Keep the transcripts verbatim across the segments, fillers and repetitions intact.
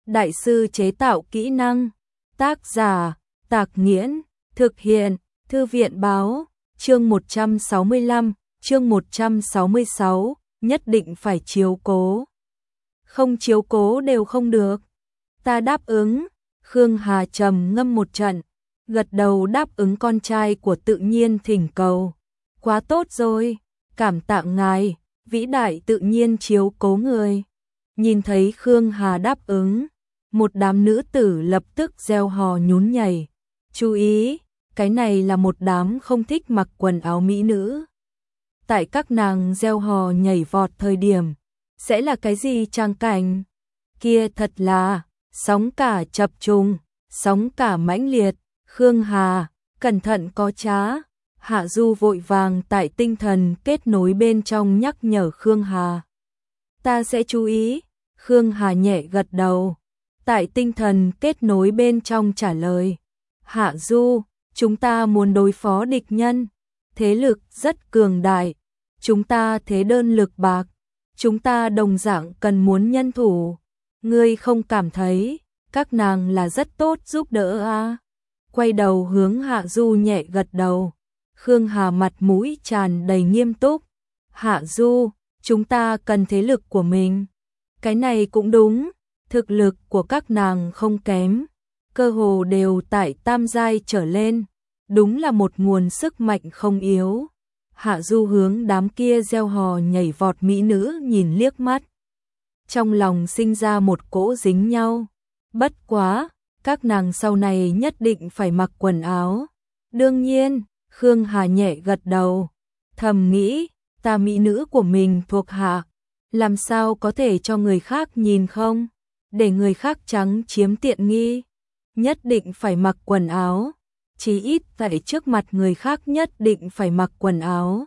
Đại sư chế tạo kỹ năng. Tác giả, Tạc Nghiễn. Thực hiện, Thư viện báo. Chương một trăm sáu mươi lăm, chương một trăm sáu mươi sáu, nhất định phải chiếu cố. Không chiếu cố đều không được. Ta đáp ứng. Khương Hà trầm ngâm một trận, gật đầu đáp ứng con trai của tự nhiên thỉnh cầu. Quá tốt rồi, cảm tạ ngài, vĩ đại tự nhiên chiếu cố người. Nhìn thấy Khương Hà đáp ứng, một đám nữ tử lập tức reo hò nhún nhảy. Chú ý, cái này là một đám không thích mặc quần áo mỹ nữ. Tại các nàng reo hò nhảy vọt thời điểm, sẽ là cái gì trang cảnh? Kia thật là sóng cả chập trùng, sóng cả mãnh liệt. Khương Hà, cẩn thận có trá. Hạ Du vội vàng tại tinh thần kết nối bên trong nhắc nhở Khương Hà. Ta sẽ chú ý. Khương Hà nhẹ gật đầu. Tại tinh thần kết nối bên trong trả lời. Hạ Du, chúng ta muốn đối phó địch nhân. Thế lực rất cường đại. Chúng ta thế đơn lực bạc. Chúng ta đồng dạng cần muốn nhân thủ. Ngươi không cảm thấy các nàng là rất tốt giúp đỡ à? Quay đầu hướng Hạ Du nhẹ gật đầu. Khương Hà mặt mũi tràn đầy nghiêm túc. Hạ Du, chúng ta cần thế lực của mình. Cái này cũng đúng, thực lực của các nàng không kém, cơ hồ đều tại tam giai trở lên, đúng là một nguồn sức mạnh không yếu. Hạ Du hướng đám kia reo hò nhảy vọt mỹ nữ nhìn liếc mắt. Trong lòng sinh ra một cỗ dính nhau. Bất quá, các nàng sau này nhất định phải mặc quần áo. Đương nhiên, Khương Hà nhẹ gật đầu, thầm nghĩ, ta mỹ nữ của mình thuộc hạ, làm sao có thể cho người khác nhìn không? Để người khác trắng chiếm tiện nghi, nhất định phải mặc quần áo, chí ít tại trước mặt người khác nhất định phải mặc quần áo.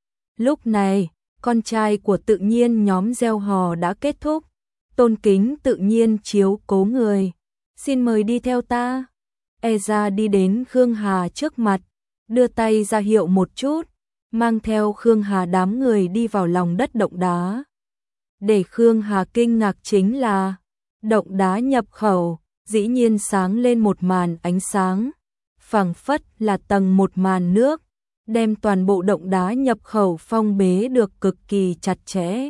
Lúc này, con trai của tự nhiên nhóm gieo hò đã kết thúc, tôn kính tự nhiên chiếu cố người. Xin mời đi theo ta. E ra đi đến Khương Hà trước mặt, đưa tay ra hiệu một chút, mang theo Khương Hà đám người đi vào lòng đất động đá. Để Khương Hà kinh ngạc chính là, động đá nhập khẩu, dĩ nhiên sáng lên một màn ánh sáng, phảng phất là tầng một màn nước, đem toàn bộ động đá nhập khẩu phong bế được cực kỳ chặt chẽ.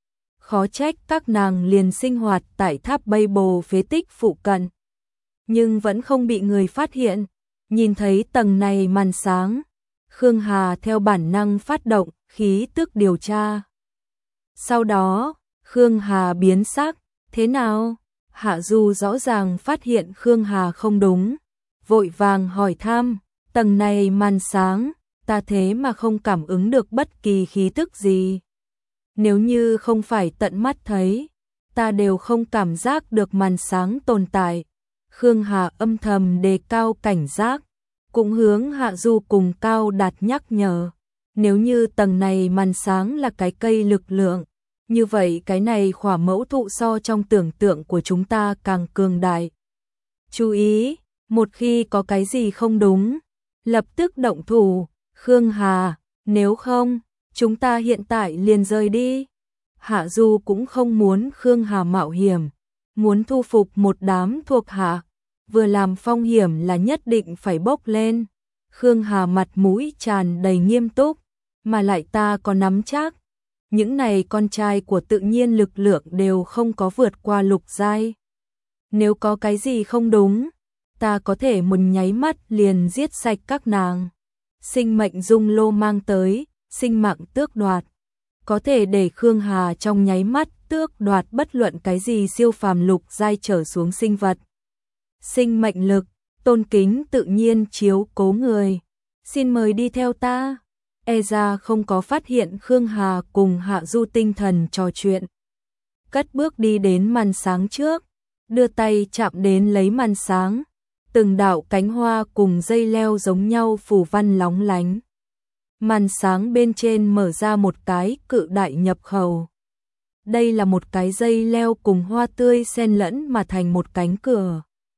Khó trách các nàng liền sinh hoạt tại tháp Bay Bồ phế tích phụ cận, nhưng vẫn không bị người phát hiện. Nhìn thấy tầng này màn sáng, Khương Hà theo bản năng phát động khí tức điều tra. Sau đó, Khương Hà biến sắc, thế nào? Hạ Du rõ ràng phát hiện Khương Hà không đúng, vội vàng hỏi thăm, tầng này màn sáng, ta thế mà không cảm ứng được bất kỳ khí tức gì. Nếu như không phải tận mắt thấy, ta đều không cảm giác được màn sáng tồn tại. Khương Hà âm thầm đề cao cảnh giác, cũng hướng Hạ Du cùng Cao Đạt nhắc nhở. Nếu như tầng này màn sáng là cái cây lực lượng, như vậy cái này khỏa mẫu thụ so trong tưởng tượng của chúng ta càng cường đại. Chú ý, một khi có cái gì không đúng, lập tức động thủ. Khương Hà, nếu không, chúng ta hiện tại liền rời đi. Hạ Du cũng không muốn Khương Hà mạo hiểm, muốn thu phục một đám thuộc hạ, vừa làm phong hiểm là nhất định phải bốc lên. Khương Hà mặt mũi tràn đầy nghiêm túc, mà lại ta có nắm chắc, những này con trai của tự nhiên lực lượng đều không có vượt qua lục giai. Nếu có cái gì không đúng, ta có thể một nháy mắt liền giết sạch các nàng. Sinh mệnh dung lô mang tới, sinh mạng tước đoạt, có thể để Khương Hà trong nháy mắt tước đoạt bất luận cái gì siêu phàm lục giai trở xuống sinh vật. Sinh mệnh lực, tôn kính tự nhiên chiếu cố người. Xin mời đi theo ta. E ra không có phát hiện Khương Hà cùng Hạ Du tinh thần trò chuyện. Cất bước đi đến màn sáng trước, đưa tay chạm đến lấy màn sáng. Từng đạo cánh hoa cùng dây leo giống nhau phù văn lóng lánh. Màn sáng bên trên mở ra một cái cự đại nhập khẩu. Đây là một cái dây leo cùng hoa tươi xen lẫn mà thành một cánh cửa.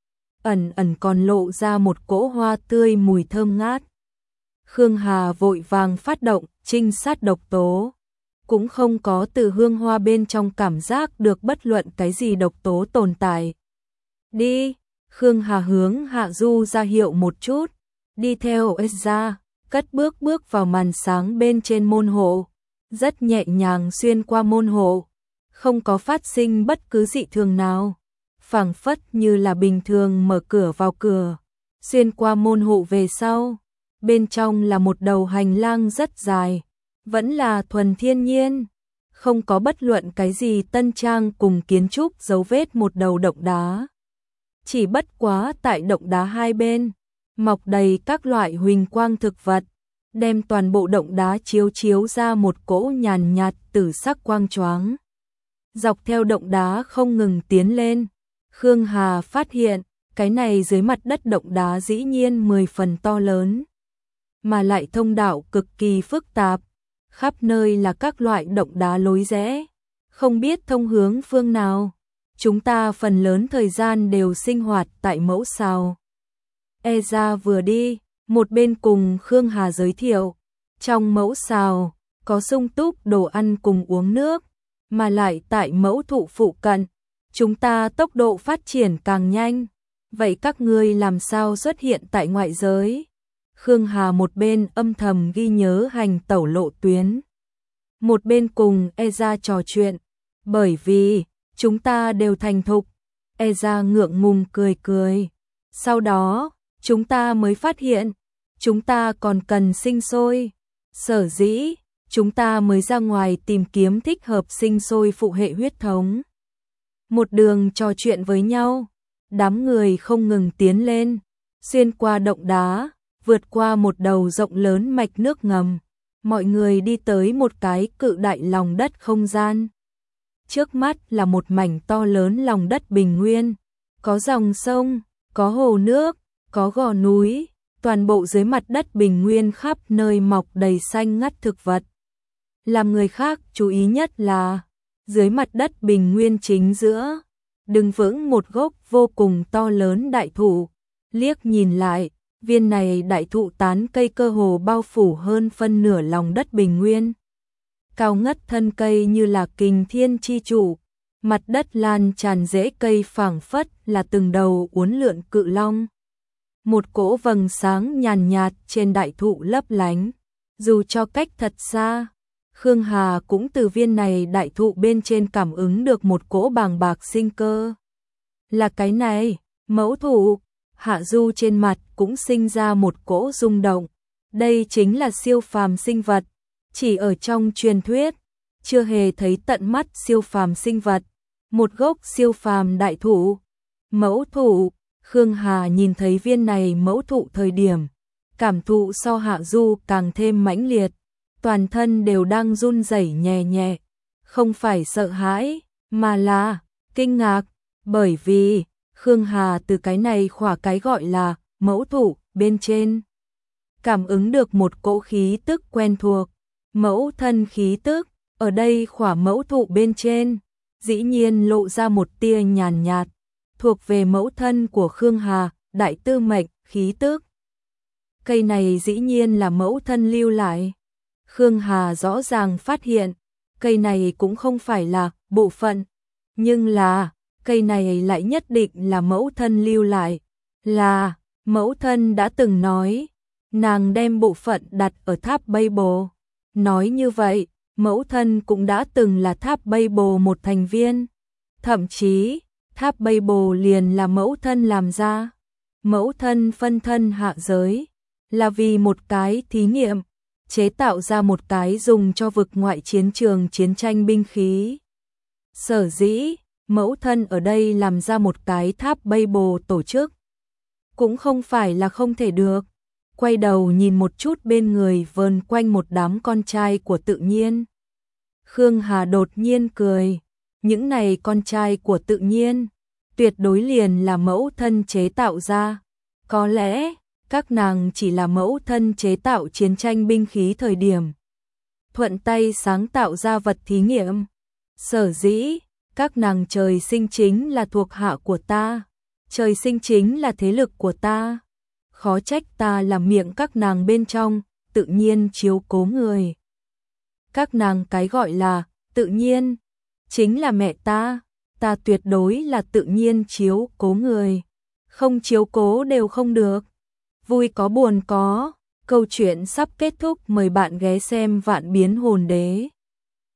Ẩn ẩn còn lộ ra một cỗ hoa tươi mùi thơm ngát. Khương Hà vội vàng phát động trinh sát độc tố, cũng không có từ hương hoa bên trong cảm giác được bất luận cái gì độc tố tồn tại. Đi, Khương Hà hướng Hạ Du ra hiệu một chút, đi theo Ezra, cất bước bước vào màn sáng bên trên môn hộ, rất nhẹ nhàng xuyên qua môn hộ, không có phát sinh bất cứ dị thường nào, phảng phất như là bình thường mở cửa vào cửa, xuyên qua môn hộ về sau, bên trong là một đầu hành lang rất dài, vẫn là thuần thiên nhiên, không có bất luận cái gì tân trang cùng kiến trúc dấu vết một đầu động đá. Chỉ bất quá tại động đá hai bên, mọc đầy các loại huỳnh quang thực vật, đem toàn bộ động đá chiếu chiếu ra một cỗ nhàn nhạt tử sắc quang choáng. Dọc theo động đá không ngừng tiến lên, Khương Hà phát hiện, cái này dưới mặt đất động đá dĩ nhiên mười phần to lớn, mà lại thông đạo cực kỳ phức tạp, khắp nơi là các loại động đá lối rẽ, không biết thông hướng phương nào. Chúng ta phần lớn thời gian đều sinh hoạt tại mẫu xào. Eza vừa đi, một bên cùng Khương Hà giới thiệu, trong mẫu xào có sung túc đồ ăn cùng uống nước, mà lại tại mẫu thụ phụ cận, chúng ta tốc độ phát triển càng nhanh. Vậy các ngươi làm sao xuất hiện tại ngoại giới? Khương Hà một bên âm thầm ghi nhớ hành tẩu lộ tuyến, một bên cùng Eza trò chuyện, bởi vì chúng ta đều thành thục. Eza ngượng ngùng cười cười. Sau đó, chúng ta mới phát hiện, chúng ta còn cần sinh sôi. Sở dĩ, chúng ta mới ra ngoài tìm kiếm thích hợp sinh sôi phụ hệ huyết thống. Một đường trò chuyện với nhau, đám người không ngừng tiến lên, xuyên qua động đá, vượt qua một đầu rộng lớn mạch nước ngầm. Mọi người đi tới một cái cự đại lòng đất không gian. Trước mắt là một mảnh to lớn lòng đất bình nguyên, có dòng sông, có hồ nước, có gò núi, toàn bộ dưới mặt đất bình nguyên khắp nơi mọc đầy xanh ngắt thực vật. Làm người khác chú ý nhất là, dưới mặt đất bình nguyên chính giữa, đứng vững một gốc vô cùng to lớn đại thụ, liếc nhìn lại, viên này đại thụ tán cây cơ hồ bao phủ hơn phân nửa lòng đất bình nguyên. Cao ngất thân cây như là kình thiên chi chủ, mặt đất lan tràn rễ cây phảng phất là từng đầu uốn lượn cự long. Một cỗ vầng sáng nhàn nhạt trên đại thụ lấp lánh, dù cho cách thật xa, Khương Hà cũng từ viên này đại thụ bên trên cảm ứng được một cỗ bàng bạc sinh cơ. Là cái này, mẫu thụ. Hạ Du trên mặt cũng sinh ra một cỗ rung động. Đây chính là siêu phàm sinh vật, chỉ ở trong truyền thuyết, chưa hề thấy tận mắt siêu phàm sinh vật. Một gốc siêu phàm đại thụ, mẫu thụ. Khương Hà nhìn thấy viên này mẫu thụ thời điểm, cảm thụ so Hạ Du càng thêm mãnh liệt, toàn thân đều đang run rẩy nhẹ nhẹ, không phải sợ hãi, mà là kinh ngạc, bởi vì Khương Hà từ cái này khỏa cái gọi là mẫu thụ bên trên cảm ứng được một cỗ khí tức quen thuộc, mẫu thân khí tức, ở đây khỏa mẫu thụ bên trên, dĩ nhiên lộ ra một tia nhàn nhạt, thuộc về mẫu thân của Khương Hà, đại tư mệnh, khí tức. Cây này dĩ nhiên là mẫu thân lưu lại. Khương Hà rõ ràng phát hiện, cây này cũng không phải là bộ phận, nhưng là cây này lại nhất định là mẫu thân lưu lại, là mẫu thân đã từng nói, nàng đem bộ phận đặt ở tháp Babel. Nói như vậy, mẫu thân cũng đã từng là tháp Babel một thành viên, thậm chí tháp Babel liền là mẫu thân làm ra. Mẫu thân phân thân hạ giới, là vì một cái thí nghiệm, chế tạo ra một cái dùng cho vực ngoại chiến trường chiến tranh binh khí. Sở dĩ, mẫu thân ở đây làm ra một cái tháp Babel tổ chức, cũng không phải là không thể được. Quay đầu nhìn một chút bên người vờn quanh một đám con trai của tự nhiên. Khương Hà đột nhiên cười, những này con trai của tự nhiên, tuyệt đối liền là mẫu thân chế tạo ra. Có lẽ, các nàng chỉ là mẫu thân chế tạo chiến tranh binh khí thời điểm, thuận tay sáng tạo ra vật thí nghiệm. Sở dĩ, các nàng trời sinh chính là thuộc hạ của ta, trời sinh chính là thế lực của ta. Khó trách ta làm miệng các nàng bên trong, tự nhiên chiếu cố người. Các nàng cái gọi là tự nhiên, chính là mẹ ta, ta tuyệt đối là tự nhiên chiếu cố người, không chiếu cố đều không được. Vui có buồn có, câu chuyện sắp kết thúc, mời bạn ghé xem Vạn Biến Hồn Đế.